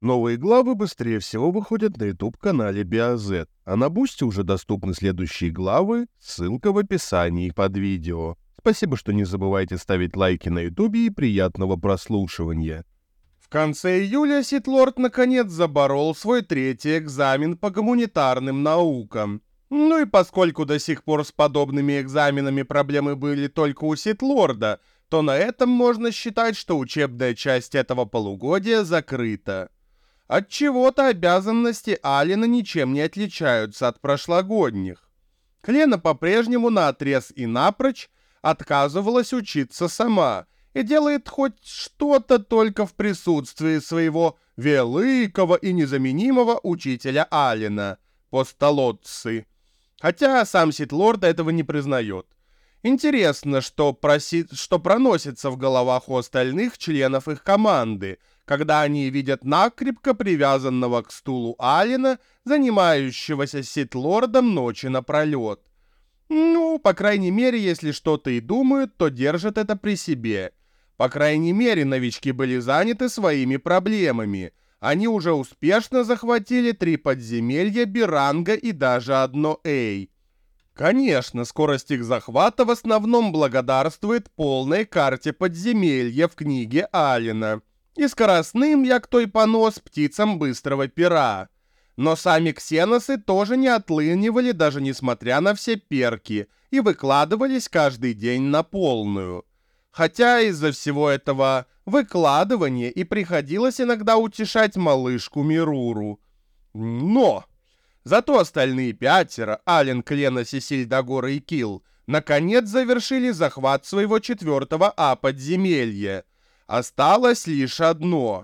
Новые главы быстрее всего выходят на YouTube-канале BioZ, а на Бусти уже доступны следующие главы, ссылка в описании под видео. Спасибо, что не забывайте ставить лайки на YouTube и приятного прослушивания. В конце июля Сит-Лорд наконец заборол свой третий экзамен по гуманитарным наукам. Ну и поскольку до сих пор с подобными экзаменами проблемы были только у Сит-Лорда, то на этом можно считать, что учебная часть этого полугодия закрыта. Отчего-то обязанности Алина ничем не отличаются от прошлогодних. Клена по-прежнему наотрез и напрочь отказывалась учиться сама и делает хоть что-то только в присутствии своего великого и незаменимого учителя Алина, Постолотцы. Хотя сам Сит-Лорд этого не признает. Интересно, что проносится в головах у остальных членов их команды, когда они видят накрепко привязанного к стулу Алина, занимающегося Сит-Лордом ночи напролет. Ну, по крайней мере, если что-то и думают, то держат это при себе. По крайней мере, новички были заняты своими проблемами. Они уже успешно захватили 3 подземелья Биранга и даже одно Эй. Конечно, скорость их захвата в основном благодарствует полной карте подземелья в книге Алина и скоростным, як той понос, птицам быстрого пера. Но сами ксеносы тоже не отлынивали, даже несмотря на все перки, и выкладывались каждый день на полную. Хотя из-за всего этого выкладывания и приходилось иногда утешать малышку Мируру. Но! Зато остальные 5, Ален, Клена, Сесиль, Дагора и Килл, наконец завершили захват своего 4-го подземелья. Осталось лишь одно.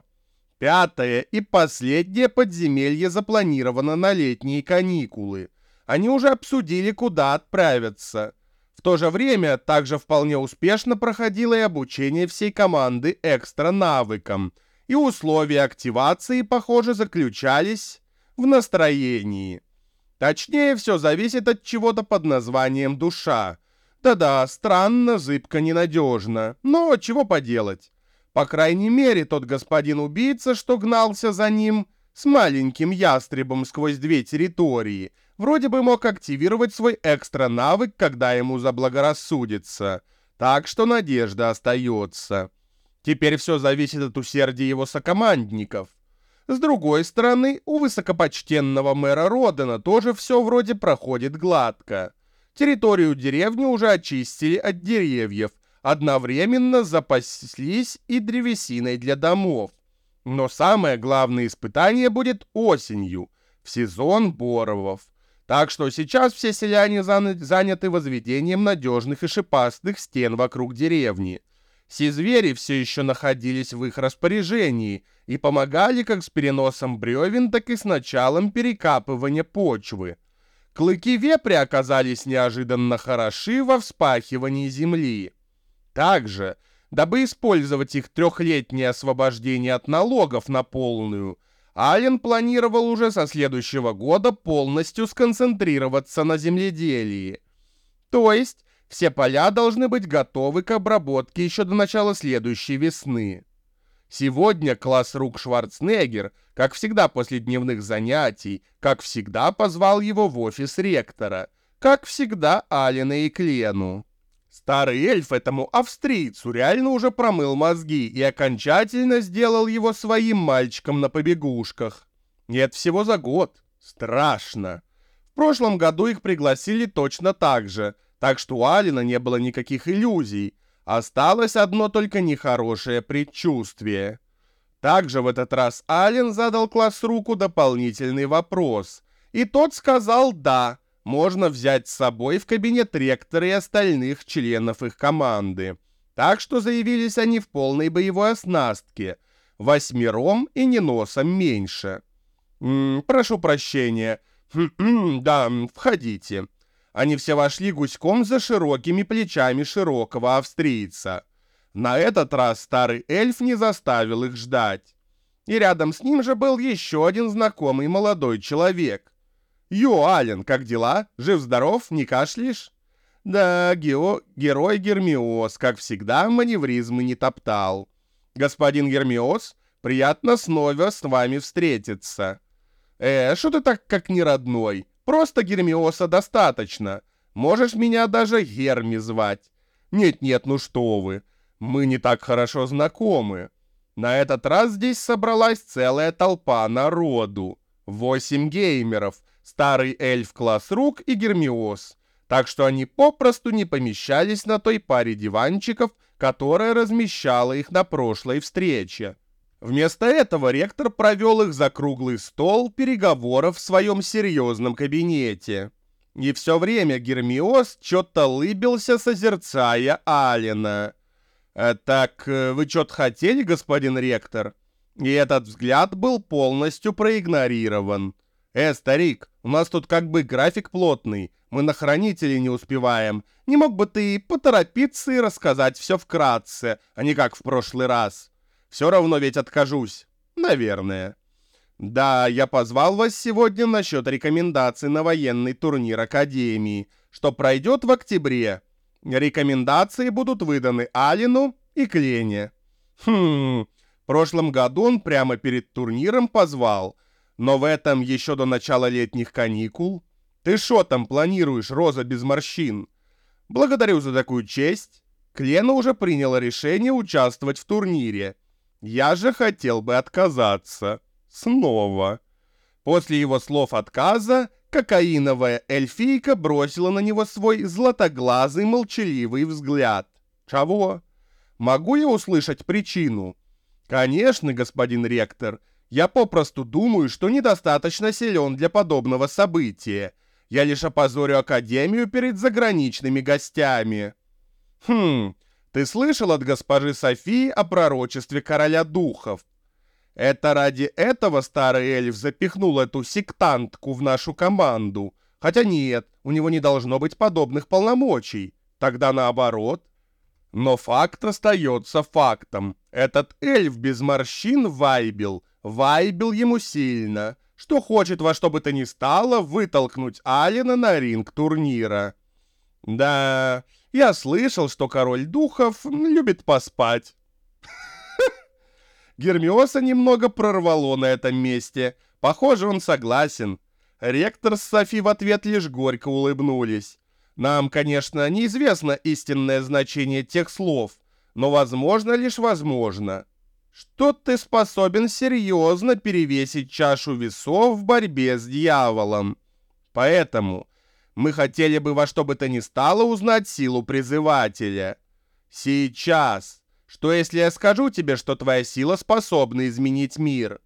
5-е и последнее подземелье запланировано на летние каникулы. Они уже обсудили, куда отправиться. В то же время также вполне успешно проходило и обучение всей команды экстра-навыкам, и условия активации, похоже, заключались в настроении. Точнее, все зависит от чего-то под названием «душа». Да-да, странно, зыбко, ненадежно, но чего поделать. По крайней мере, тот господин-убийца, что гнался за ним с маленьким ястребом сквозь 2 территории, вроде бы мог активировать свой экстра-навык, когда ему заблагорассудится. Так что надежда остается. Теперь все зависит от усердия его сокомандников. С другой стороны, у высокопочтенного мэра Родена тоже все вроде проходит гладко. Территорию деревни уже очистили от деревьев, одновременно запаслись и древесиной для домов. Но самое главное испытание будет осенью, в сезон боровов. Так что сейчас все селяне заняты возведением надежных и шипастых стен вокруг деревни. Сизвери все еще находились в их распоряжении и помогали как с переносом бревен, так и с началом перекапывания почвы. Клыки вепря оказались неожиданно хороши во вспахивании земли. Также, дабы использовать их 3-летнее освобождение от налогов на полную, Ален планировал уже со следующего года полностью сконцентрироваться на земледелии. То есть, все поля должны быть готовы к обработке еще до начала следующей весны. Сегодня классрук Шварценеггер, как всегда после дневных занятий, как всегда позвал его в офис ректора, как всегда Алена и Клену. Старый эльф этому австрийцу реально уже промыл мозги и окончательно сделал его своим мальчиком на побегушках. Нет, всего за год. Страшно. В прошлом году их пригласили точно так же, так что у Алина не было никаких иллюзий. Осталось одно только нехорошее предчувствие. Также в этот раз Ален задал классруку дополнительный вопрос, и тот сказал «да». Можно взять с собой в кабинет ректора и остальных членов их команды. Так что заявились они в полной боевой оснастке, 8 и не носом меньше. Прошу прощения. Да, входите. Они все вошли гуськом за широкими плечами широкого австрийца. На этот раз старый эльф не заставил их ждать. И рядом с ним же был еще один знакомый молодой человек. «Йо, Ален, как дела? Жив-здоров, не кашляешь?» Да, герой Гермиос, как всегда, маневризмы не топтал. «Господин Гермиос, Приятно снова с вами встретиться. Что ты так как не родной? Просто Гермиоса достаточно. Можешь меня даже Герми звать. Нет-нет, ну что вы. Мы не так хорошо знакомы. На этот раз здесь собралась целая толпа народу. 8 геймеров, старый эльф Классрук и Гермиос. Так что они попросту не помещались на той паре диванчиков, которая размещала их на прошлой встрече. Вместо этого ректор провел их за круглый стол переговоров в своем серьезном кабинете. И все время Гермиос что-то лыбился, созерцая Алина. «Так, вы что-то хотели, господин ректор?» И этот взгляд был полностью проигнорирован. Старик, у нас тут как бы график плотный, мы на хранителей не успеваем. Не мог бы ты поторопиться и рассказать все вкратце, а не как в прошлый раз? Все равно ведь откажусь. Наверное. Да, я позвал вас сегодня насчет рекомендаций на военный турнир Академии, что пройдет в октябре. Рекомендации будут выданы Алину и Клене. В прошлом году он прямо перед турниром позвал, но в этом еще до начала летних каникул. Ты шо там планируешь, Роза без морщин? Благодарю за такую честь. Клена уже приняла решение участвовать в турнире. Я же хотел бы отказаться. Снова. После его слов отказа, кокаиновая эльфийка бросила на него свой златоглазый молчаливый взгляд. Чего? Могу я услышать причину? Конечно, господин ректор. Я попросту думаю, что недостаточно силен для подобного события. Я лишь опозорю Академию перед заграничными гостями. Ты слышал от госпожи Софии о пророчестве короля духов? Это ради этого старый эльф запихнул эту сектантку в нашу команду. Хотя нет, у него не должно быть подобных полномочий. Тогда наоборот. Но факт остается фактом. Этот эльф без морщин вайбил ему сильно, что хочет во что бы то ни стало вытолкнуть Алина на ринг турнира. Да, я слышал, что король духов любит поспать. Гермиоса немного прорвало на этом месте. Похоже, он согласен. Ректор с Софи в ответ лишь горько улыбнулись. Нам, конечно, неизвестно истинное значение тех слов, но возможно лишь возможно, что ты способен серьезно перевесить чашу весов в борьбе с дьяволом. Поэтому мы хотели бы во что бы то ни стало узнать силу призывателя. Сейчас. Что если я скажу тебе, что твоя сила способна изменить мир?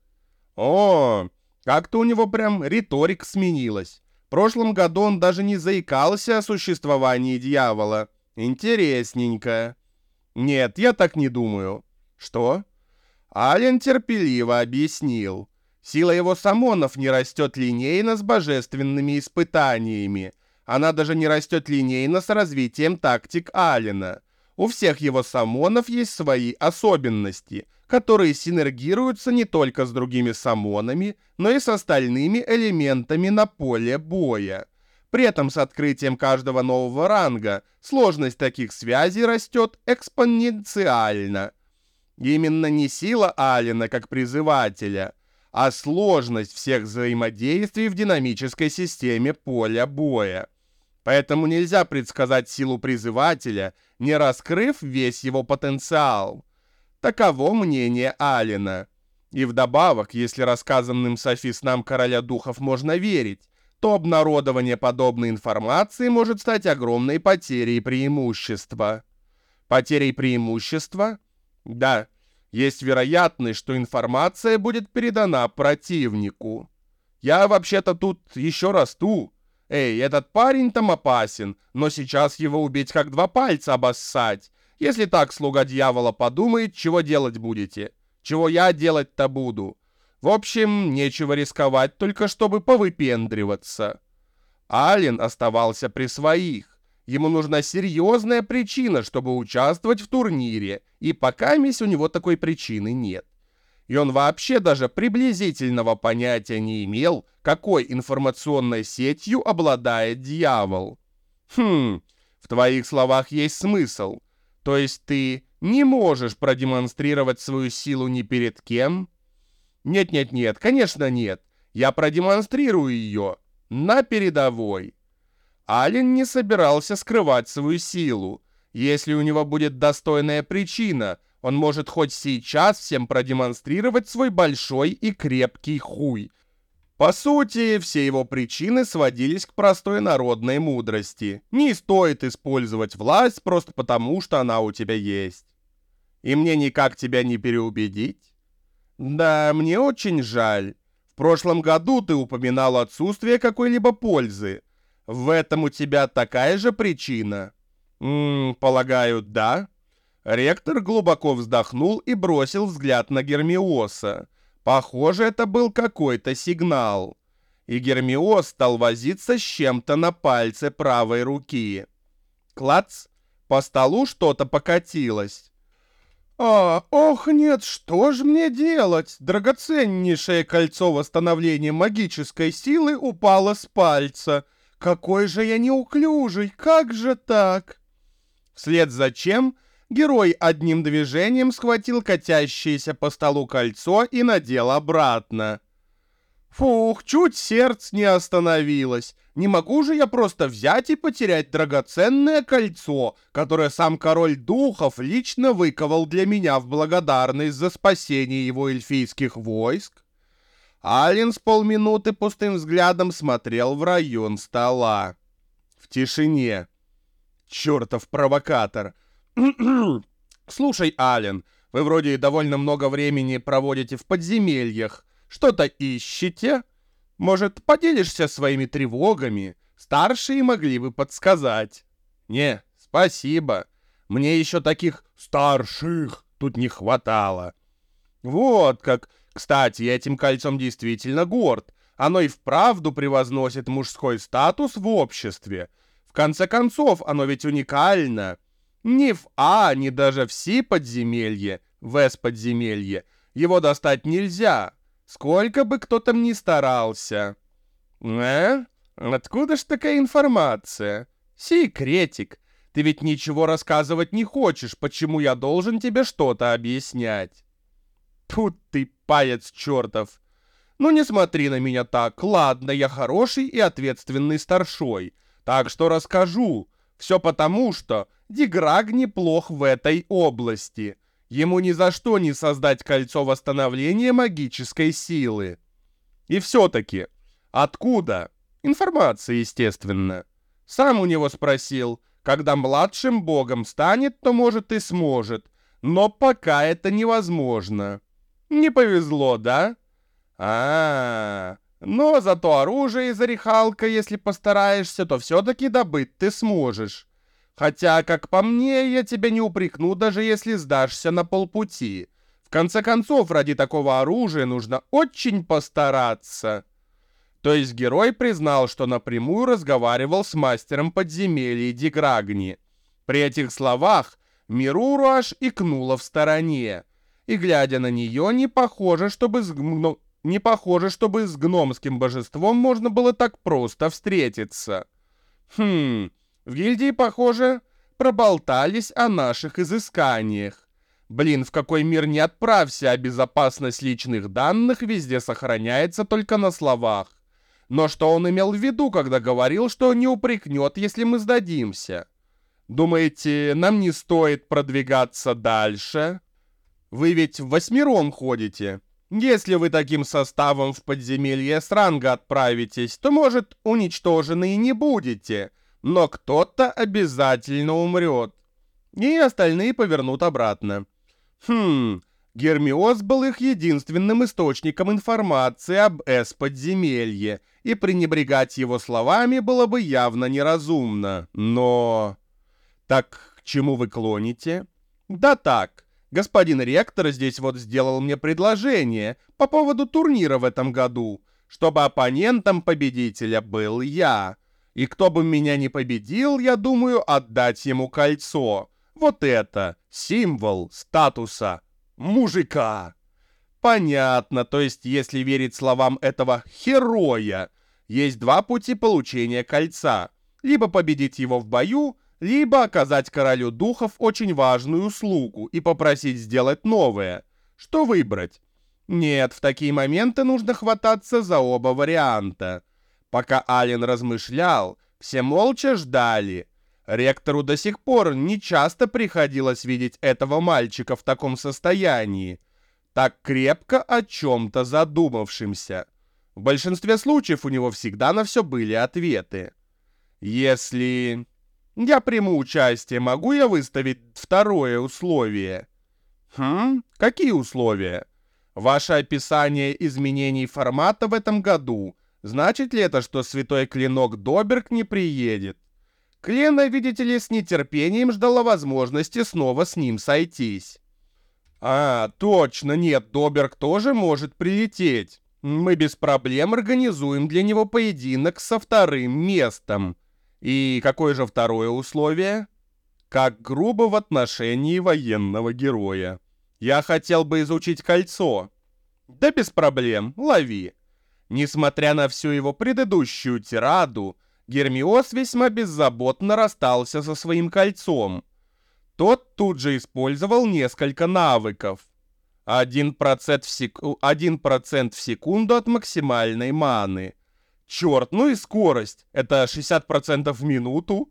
О, как-то у него прям риторика сменилась. В прошлом году он даже не заикался о существовании дьявола. Интересненько. Нет, я так не думаю. Что? Ален терпеливо объяснил. Сила его самонов не растет линейно с божественными испытаниями. Она даже не растет линейно с развитием тактик Алена. У всех его самонов есть свои особенности, которые синергируются не только с другими самонами, но и с остальными элементами на поле боя. При этом с открытием каждого нового ранга сложность таких связей растет экспоненциально. Именно не сила Алена как призывателя, а сложность всех взаимодействий в динамической системе поля боя. Поэтому нельзя предсказать силу призывателя, не раскрыв весь его потенциал. Таково мнение Алена. И вдобавок, если рассказанным Софи снам короля духов можно верить, то обнародование подобной информации может стать огромной потерей преимущества. Потерей преимущества? Да, есть вероятность, что информация будет передана противнику. Я вообще-то тут еще расту. Этот парень там опасен, но сейчас его убить как два пальца обоссать. Если так слуга дьявола подумает, чего делать будете? Чего я делать-то буду? В общем, нечего рисковать, только чтобы повыпендриваться. Ален оставался при своих. Ему нужна серьезная причина, чтобы участвовать в турнире, и покаместь у него такой причины нет. И он вообще даже приблизительного понятия не имел, какой информационной сетью обладает дьявол. В твоих словах есть смысл. То есть ты Не можешь продемонстрировать свою силу ни перед кем? Нет, конечно нет. Я продемонстрирую ее на передовой. Ален не собирался скрывать свою силу. Если у него будет достойная причина, он может хоть сейчас всем продемонстрировать свой большой и крепкий хуй. По сути, все его причины сводились к простой народной мудрости. Не стоит использовать власть просто потому, что она у тебя есть. И мне никак тебя не переубедить? Да, мне очень жаль. В прошлом году ты упоминал отсутствие какой-либо пользы. В этом у тебя такая же причина? Полагаю, да. Ректор глубоко вздохнул и бросил взгляд на Гермиоса. Похоже, это был какой-то сигнал. И Гермиос стал возиться с чем-то на пальце правой руки. Клац! По столу что-то покатилось. Ох нет, что ж мне делать? Драгоценнейшее кольцо восстановления магической силы упало с пальца. Какой же я неуклюжий, как же так? Вслед за чем герой одним движением схватил катящееся по столу кольцо и надел обратно. Фух, чуть сердце не остановилось. Не могу же я просто взять и потерять драгоценное кольцо, которое сам король духов лично выковал для меня в благодарность за спасение его эльфийских войск. Ален с полминуты пустым взглядом смотрел в район стола. В тишине. Чертов провокатор. Слушай, Ален, вы вроде довольно много времени проводите в подземельях. Что-то ищете? Может, поделишься своими тревогами? Старшие могли бы подсказать. Не, спасибо. Мне еще таких старших тут не хватало. Вот как. Кстати, я этим кольцом действительно горд. Оно и вправду превозносит мужской статус в обществе. В конце концов, оно ведь уникально. Ни в А, ни даже в Си подземелье, в С подземелье его достать нельзя. Сколько бы кто там ни старался. Откуда ж такая информация? Секретик. Ты ведь ничего рассказывать не хочешь, почему я должен тебе что-то объяснять. Тут ты паяц чертов. Ну не смотри на меня так. Ладно, я хороший и ответственный старшой. Так что расскажу. Все потому, что Диграг неплох в этой области. Ему ни за что не создать кольцо восстановления магической силы. И все-таки, откуда? Информация, естественно. Сам у него спросил. Когда младшим богом станет, то может и сможет. Но пока это невозможно. Не повезло, да? Но зато оружие из орехалка, если постараешься, то все-таки добыть ты сможешь. Хотя, как по мне, я тебя не упрекну, даже если сдашься на полпути. В конце концов, ради такого оружия нужно очень постараться. То есть герой признал, что напрямую разговаривал с мастером подземелья Диграгни. При этих словах Мируру аж икнула в стороне. И, глядя на нее, не похоже, чтобы с гномским божеством можно было так просто встретиться. В гильдии, похоже, проболтались о наших изысканиях. Блин, в какой мир не отправься, а безопасность личных данных везде сохраняется только на словах. Но что он имел в виду, когда говорил, что не упрекнет, если мы сдадимся? Думаете, нам не стоит продвигаться дальше? Вы ведь восьмером ходите. Если вы таким составом в подземелье Сранга отправитесь, то, может, уничтожены и не будете. Но кто-то обязательно умрет. И остальные повернут обратно. Гермиос был их единственным источником информации об С-подземелье, и пренебрегать его словами было бы явно неразумно. Но... Так к чему вы клоните? Да так, господин ректор здесь вот сделал мне предложение по поводу турнира в этом году, чтобы оппонентом победителя был я. И кто бы меня не победил, я думаю отдать ему кольцо. Вот это символ статуса мужика. Понятно, то есть если верить словам этого героя, есть два пути получения кольца. Либо победить его в бою, либо оказать королю духов очень важную услугу и попросить сделать новое. Что выбрать? Нет, в такие моменты нужно хвататься за оба варианта. Пока Ален размышлял, все молча ждали. Ректору до сих пор не часто приходилось видеть этого мальчика в таком состоянии, так крепко о чем-то задумавшимся. В большинстве случаев у него всегда на все были ответы. Если я приму участие, могу я выставить второе условие? Какие условия? Ваше описание изменений формата в этом году. Значит ли это, что святой клинок Доберг не приедет? Клена, видите ли, с нетерпением ждала возможности снова с ним сойтись. Точно, нет, Доберг тоже может прилететь. Мы без проблем организуем для него поединок со вторым местом. И какое же второе условие? Как грубо в отношении военного героя. Я хотел бы изучить кольцо. Да без проблем, лови. Несмотря на всю его предыдущую тираду, Гермиос весьма беззаботно расстался со своим кольцом. Тот тут же использовал несколько навыков. 1% в секунду от максимальной маны. Черт, ну и скорость. Это 60% в минуту.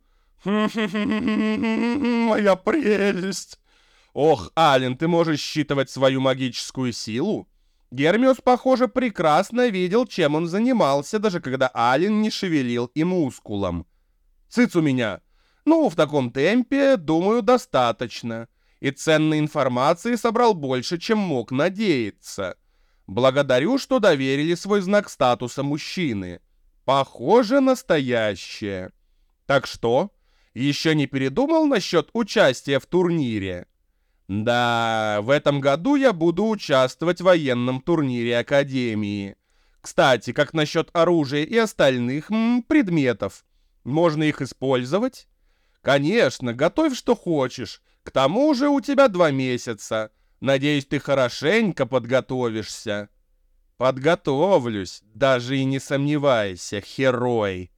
Моя прелесть. Ох, Ален, ты можешь считывать свою магическую силу? Гермиос, похоже, прекрасно видел, чем он занимался, даже когда Ален не шевелил и мускулом. Цыц у меня. Ну, в таком темпе, думаю, достаточно. И ценной информации собрал больше, чем мог надеяться. Благодарю, что доверили свой знак статуса мужчины. Похоже, настоящее. Так что, еще не передумал насчет участия в турнире? Да, в этом году я буду участвовать в военном турнире Академии. Кстати, как насчет оружия и остальных предметов? Можно их использовать? Конечно, готовь что хочешь. К тому же у тебя 2 месяца. Надеюсь, ты хорошенько подготовишься. Подготовлюсь, даже и не сомневайся, герой.